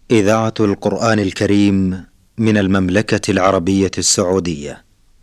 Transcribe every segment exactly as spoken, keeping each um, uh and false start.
إذاعة القرآن الكريم من المملكة العربية السعودية.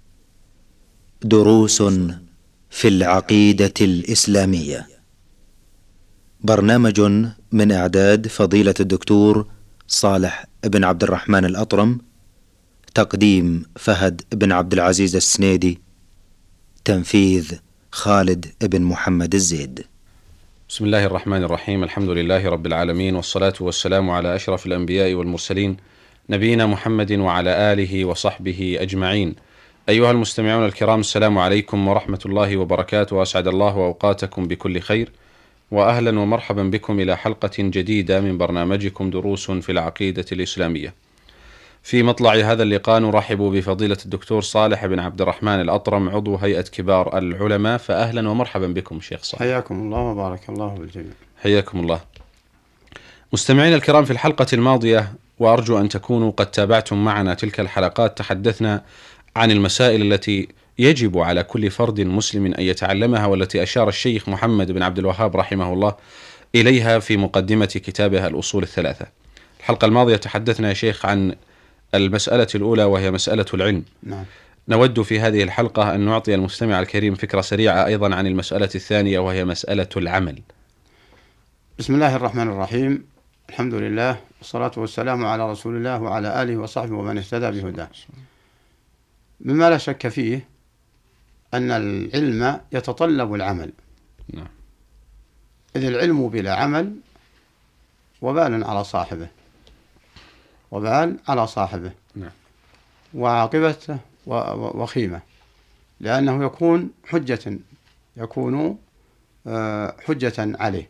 دروس في العقيدة الإسلامية. برنامج من إعداد فضيلة الدكتور صالح بن عبد الرحمن الأطرم. تقديم فهد بن عبد العزيز السنيدي. تنفيذ خالد بن محمد الزيد. بسم الله الرحمن الرحيم. الحمد لله رب العالمين، والصلاة والسلام على أشرف الأنبياء والمرسلين، نبينا محمد وعلى آله وصحبه أجمعين. أيها المستمعون الكرام، السلام عليكم ورحمة الله وبركاته، وأسعد الله أوقاتكم بكل خير، وأهلا ومرحبا بكم إلى حلقة جديدة من برنامجكم دروس في العقيدة الإسلامية. في مطلع هذا اللقاء نرحب بفضيلة الدكتور صالح بن عبد الرحمن الأطرم، عضو هيئة كبار العلماء، فأهلا ومرحبا بكم شيخ صالح. حياكم الله وبارك الله بالجميع. حياكم الله. مستمعين الكرام، في الحلقة الماضية وأرجو أن تكونوا قد تابعتم معنا تلك الحلقات، تحدثنا عن المسائل التي يجب على كل فرد مسلم أن يتعلمها، والتي أشار الشيخ محمد بن عبد الوهاب رحمه الله إليها في مقدمة كتابها الأصول الثلاثة. الحلقة الماضية تحدثنا يا شيخ عن المسألة الأولى، وهي مسألة العلم. نعم. نود في هذه الحلقة أن نعطي المستمع الكريم فكرة سريعة أيضا عن المسألة الثانية، وهي مسألة العمل. بسم الله الرحمن الرحيم. الحمد لله والصلاة والسلام على رسول الله وعلى آله وصحبه ومن اهتدى بهداه. مما لا شك فيه أن العلم يتطلب العمل. نعم. إذ العلم بلا عمل وبال على صاحبه وبال على صاحبه نعم. وعاقبته وخيمة، لأنه يكون حجة يكون حجة عليه.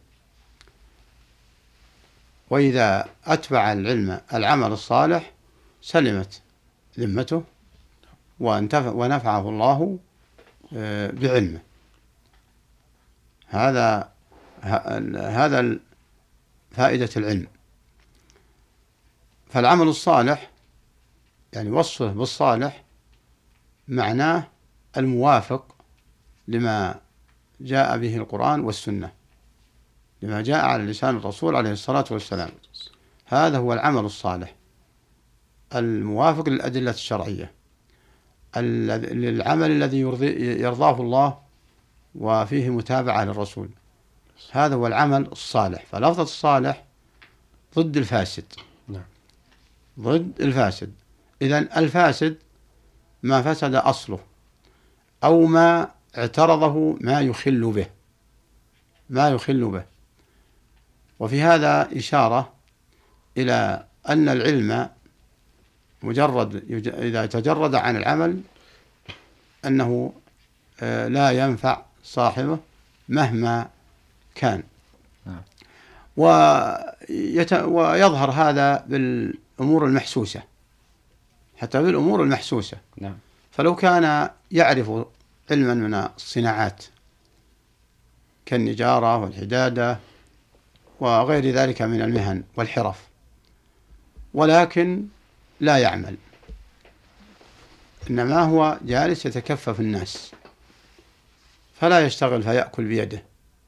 وإذا أتبع العلم العمل الصالح سلمت ذمته ونفعه الله بعلمه. هذا هذا فائدة العلم. فالعمل الصالح يعني وصفه بالصالح معناه الموافق لما جاء به القرآن والسنة، لما جاء على لسان الرسول عليه الصلاة والسلام. هذا هو العمل الصالح الموافق للأدلة الشرعية، للعمل الذي يرضاه الله وفيه متابعة للرسول. هذا هو العمل الصالح. فلفظة الصالح ضد الفاسد. نعم. ضد الفاسد. إذن الفاسد ما فسد أصله، أو ما اعترضه ما يخل به ما يخل به وفي هذا إشارة إلى أن العلم مجرد إذا تجرد عن العمل أنه لا ينفع صاحبه مهما كان. ويظهر هذا بالأمور المحسوسة، حتى بالأمور المحسوسة. نعم. فلو كان يعرف علما من الصناعات كالنجارة والحدادة وغير ذلك من المهن والحرف، ولكن لا يعمل، إنما هو جالس يتكفف الناس، فلا يشتغل فيأكل بيده،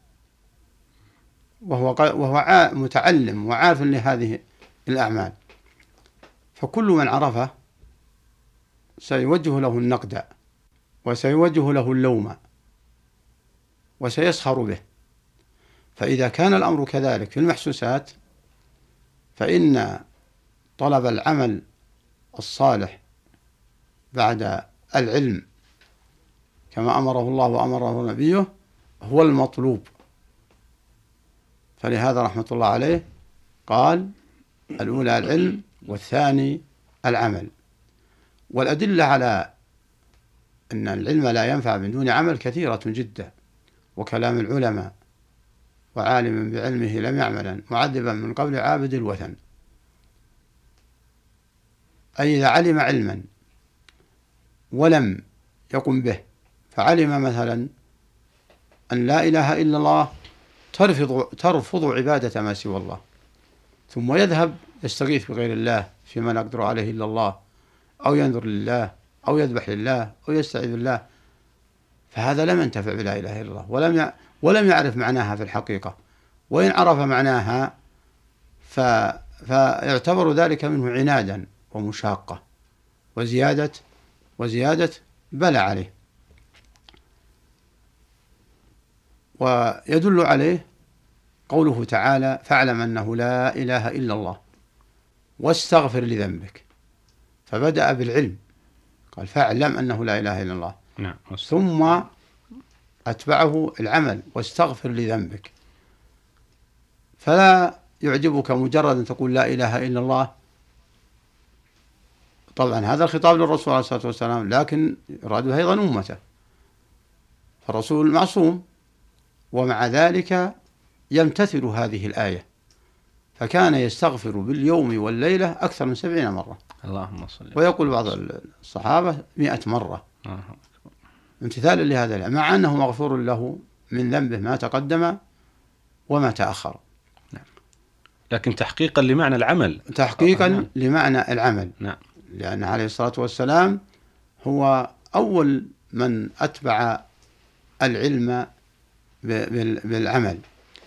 وهو وهو متعلم وعارف لهذه الأعمال، فكل من عرفه سيوجه له النقد وسيوجه له اللوم وسيسخر به. فإذا كان الأمر كذلك في المحسوسات، فإن طلب العمل الصالح بعد العلم كما أمره الله وأمره نبيه هو المطلوب. فلهذا رحمة الله عليه قال: الأولى العلم والثاني العمل. والأدلة على أن العلم لا ينفع من دون عمل كثيرة جدا، وكلام العلماء: وعالم بعلمه لم يعملا معذبا من قبل عابد الوثن. أي إذا علم علما ولم يقم به، فعلم مثلا أن لا إله إلا الله ترفض, ترفض عبادة ما سوى الله، ثم يذهب يستغيث بغير الله فيما لا يقدر عليه إلا الله، أو ينذر لله، أو يذبح لله، أو يستعيذ بالله، فهذا لم ينتفع بلا إله إلا الله، ولم ولم يعرف معناها في الحقيقة. وإن عرف معناها فيعتبر ذلك منه عنادا ومشاقة وزيادة وزيادة بلى عليه. ويدل عليه قوله تعالى: فاعلم أنه لا إله إلا الله واستغفر لذنبك. فبدأ بالعلم، قال فاعلم أنه لا إله إلا الله، نعم. ثم أتبعه العمل واستغفر لذنبك. فلا يعجبك مجرد أن تقول لا إله إلا الله، طبعا هذا الخطاب للرسول عليه الصلاة والسلام، لكن يراد أيضا أمته، فالرسول معصوم، ومع ذلك يمتثل هذه الآية، فكان يستغفر باليوم والليلة أكثر من سبعين مرة، اللهم صل، ويقول بعض الصحابة مئة مرة آه. امتثالا لهذا الآية، مع أنه مغفور له من ذنبه ما تقدم وما تأخر. نعم. لكن تحقيقا لمعنى العمل، تحقيقا نعم. لمعنى العمل، نعم. لأن عليه الصلاة والسلام هو أول من أتبع العلم بالعمل،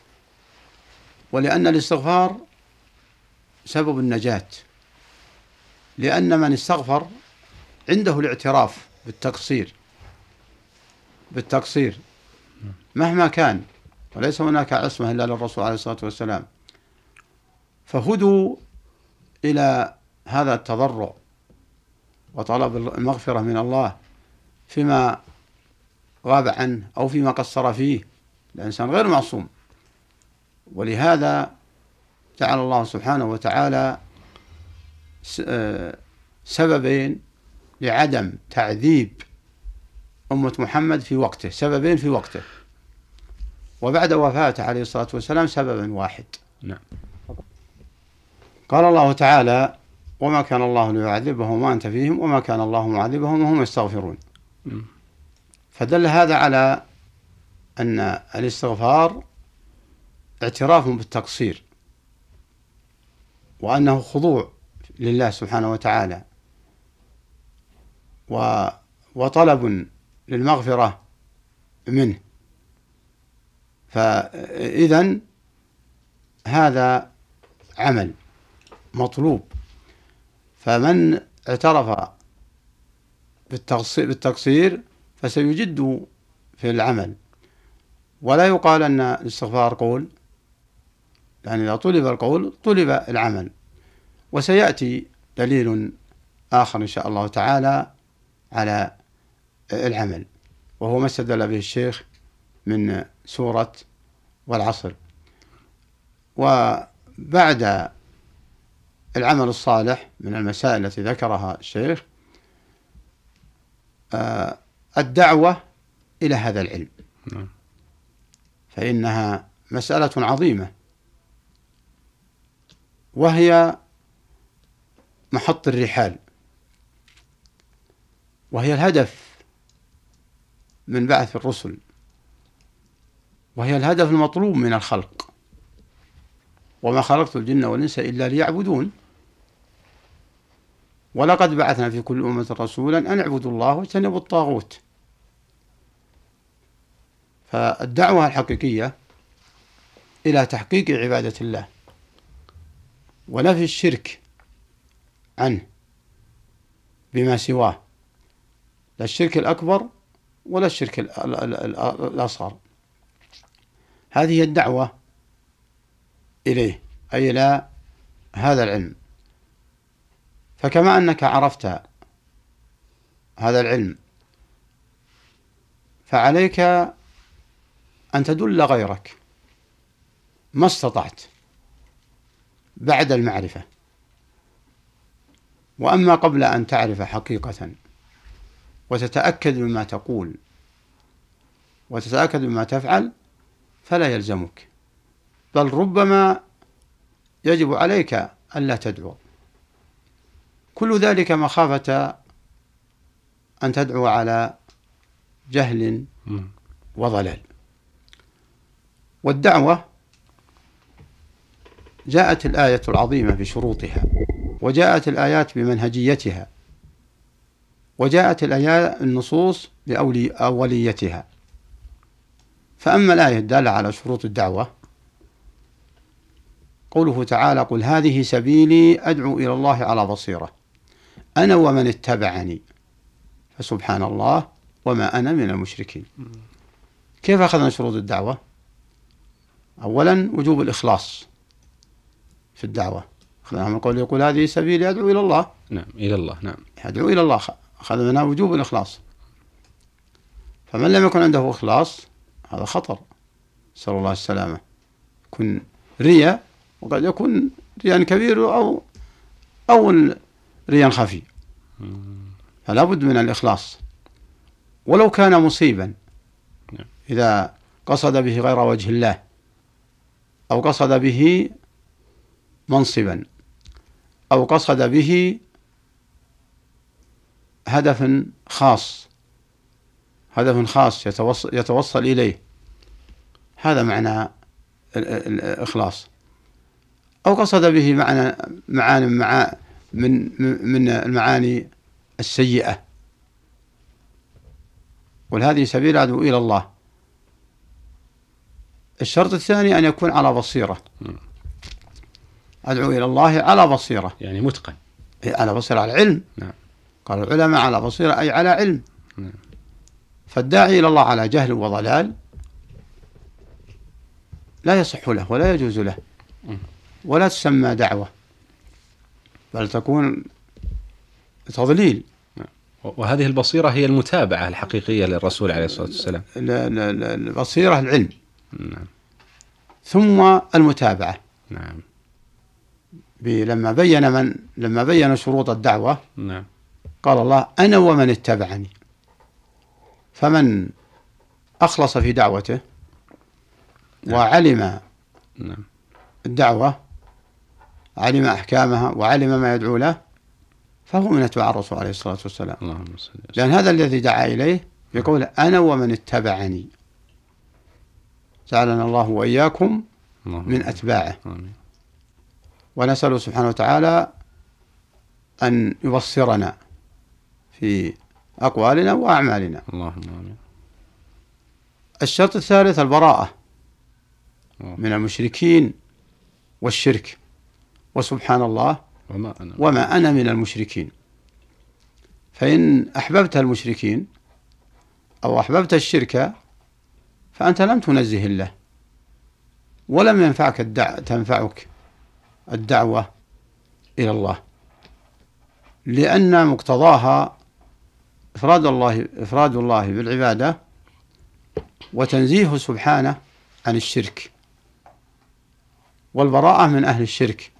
ولأن الاستغفار سبب النجاة، لأن من استغفر عنده الاعتراف بالتقصير بالتقصير مهما كان، وليس هناك عصمة إلا للرسول عليه الصلاة والسلام، فهدوا إلى هذا التضرع وطلب المغفرة من الله فيما غاب عنه أو فيما قصر فيه. الإنسان غير معصوم، ولهذا جعل الله سبحانه وتعالى سببين لعدم تعذيب أمة محمد في وقته، سببين في وقته، وبعد وفاته عليه الصلاة والسلام سببا واحد. نعم. قال الله تعالى: وما كان الله ليعذبهم وما أنت فيهم وما كان الله معذبهم وهم يستغفرون. م. فدل هذا على أن الاستغفار اعتراف بالتقصير، وأنه خضوع لله سبحانه وتعالى، وطلب للمغفرة منه. فإذن هذا عمل مطلوب، فمن اعترف بالتقصير فسيجد في العمل، ولا يقال أن الاستغفار قول، يعني إذا طلب القول طلب العمل. وسيأتي دليل آخر إن شاء الله تعالى على العمل، وهو ما استدل به الشيخ من سورة والعصر. وبعد العمل الصالح من المسائل التي ذكرها الشيخ الدعوة إلى هذا العلم، فإنها مسألة عظيمة، وهي محط الرحال، وهي الهدف من بعث الرسل، وهي الهدف المطلوب من الخلق. وما خلقت الجن والإنس إلا ليعبدون، ولقد بعثنا في كل أمة رسولا أن اعبدوا الله واجتنبوا الطاغوت. فالدعوة الحقيقية إلى تحقيق عبادة الله ونفي الشرك عنه بما سواه، لا الشرك الأكبر ولا الشرك الأصغر، هذه هي الدعوة إليه، أي إلى هذا العلم. فكما أنك عرفت هذا العلم فعليك أن تدل غيرك ما استطعت بعد المعرفة. وأما قبل أن تعرف حقيقة وتتأكد مما تقول وتتأكد مما تفعل فلا يلزمك، بل ربما يجب عليك ألا تدعو، كل ذلك مخافة أن تدعو على جهل وضلال. والدعوة جاءت الآية العظيمة بشروطها، وجاءت الآيات بمنهجيتها، وجاءت الآيات النصوص بأوليتها. فأما الآية الدالة على شروط الدعوة قوله تعالى: قل هذه سبيلي أدعو إلى الله على بصيرة أنا ومن اتبعني فسبحان الله وما أنا من المشركين. كيف أخذنا شروط الدعوة؟ أولا وجوب الإخلاص في الدعوة، أخذنا من قول يقول هذه سبيلي أدعو إلى الله. نعم، إلى الله. نعم، أدعو إلى الله، أخذنا منها وجوب الإخلاص. فمن لم يكن عنده إخلاص هذا خطر، نسأل الله السلامة، يكون رياء، وقد يكون رياء كبير أو أو رياء خفي، فلا بد من الإخلاص ولو كان مصيبا. إذا قصد به غير وجه الله أو قصد به منصبا أو قصد به هدف خاص هدف خاص يتوصل, يتوصل إليه، هذا معنى الإخلاص. أو قصد به معنى معاني مع من من المعاني السيئة. قل هذه سبيل أدعو إلى الله. الشرط الثاني أن يكون على بصيرة، أدعو إلى الله على بصيرة، يعني متقن، على بصيرة، على علم. نعم. قال العلماء على بصيرة أي على علم. نعم. فالداعي إلى الله على جهل وضلال لا يصح له ولا يجوز له ولا تسمى دعوة، بل تكون تضليل. وهذه البصيرة هي المتابعة الحقيقية للرسول عليه الصلاة والسلام. البصيرة العلم. نعم. ثم المتابعة. نعم. لما بين من لما بين شروط الدعوة، نعم، قال الله: أنا ومن اتبعني. فمن أخلص في دعوته وعلم نعم. الدعوة، علم أحكامها وعلم ما يدعو له، فهو من اتباع الرسول عليه الصلاة والسلام. اللهم صل وسلم. لأن هذا الذي دعا إليه يقول: أنا ومن اتبعني، جعلنا الله وإياكم من أتباعه. آمين. ونسأل سبحانه وتعالى أن يبصرنا في أقوالنا وأعمالنا. اللهم آمين. الشرط الثالث البراءة من المشركين والشرك، وسبحان الله وما أنا, وما أنا من المشركين. فإن أحببت المشركين أو أحببت الشرك فأنت لم تنزه الله، ولم ينفعك الدع... تنفعك الدعوة إلى الله، لأن مقتضاها إفراد الله إفراد الله بالعبادة وتنزيهه سبحانه عن الشرك والبراءة من أهل الشرك.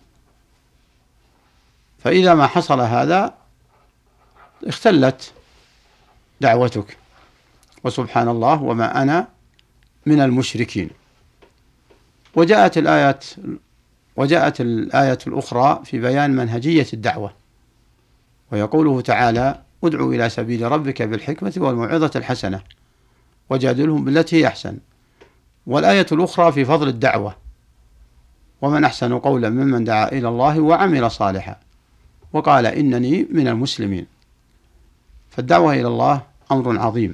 فإذا ما حصل هذا اختلت دعوتك، وسبحان الله وما أنا من المشركين. وجاءت الآيات وجاءت الآية الأخرى في بيان منهجية الدعوة، ويقوله تعالى: ادعو إلى سبيل ربك بالحكمة والموعظة الحسنة وجادلهم بالتي هي أحسن. والآية الأخرى في فضل الدعوة: ومن أحسن قولا ممن دعا إلى الله وعمل صالحا وقال إنني من المسلمين. فالدعوة إلى الله أمر عظيم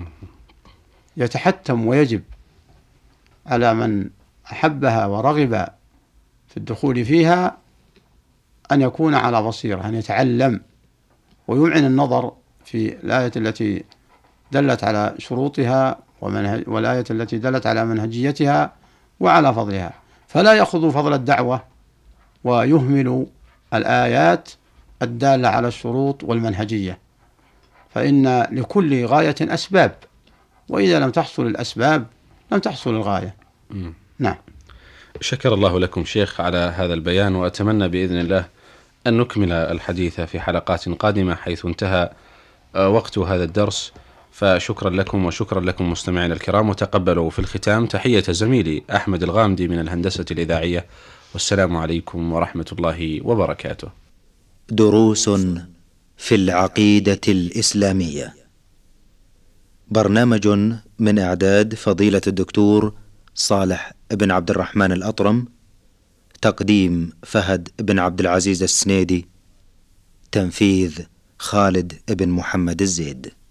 يتحتم ويجب على من أحبها ورغب في الدخول فيها أن يكون على بصيرة، أن يتعلم ويمعن النظر في الآية التي دلت على شروطها ومنهج والآية التي دلت على منهجيتها وعلى فضلها، فلا يأخذ فضل الدعوة ويهمل الآيات الدالة على الشروط والمنهجية، فإن لكل غاية أسباب، وإذا لم تحصل الأسباب لم تحصل الغاية. م. نعم. شكر الله لكم شيخ على هذا البيان، وأتمنى بإذن الله أن نكمل الحديث في حلقات قادمة حيث انتهى وقت هذا الدرس. فشكرا لكم وشكرا لكم مستمعين الكرام، وتقبلوا في الختام تحية زميلي أحمد الغامدي من الهندسة الإذاعية، والسلام عليكم ورحمة الله وبركاته. دروس في العقيدة الإسلامية، برنامج من إعداد فضيلة الدكتور صالح بن عبد الرحمن الأطرم، تقديم فهد بن عبد العزيز السنيدي، تنفيذ خالد بن محمد الزيد.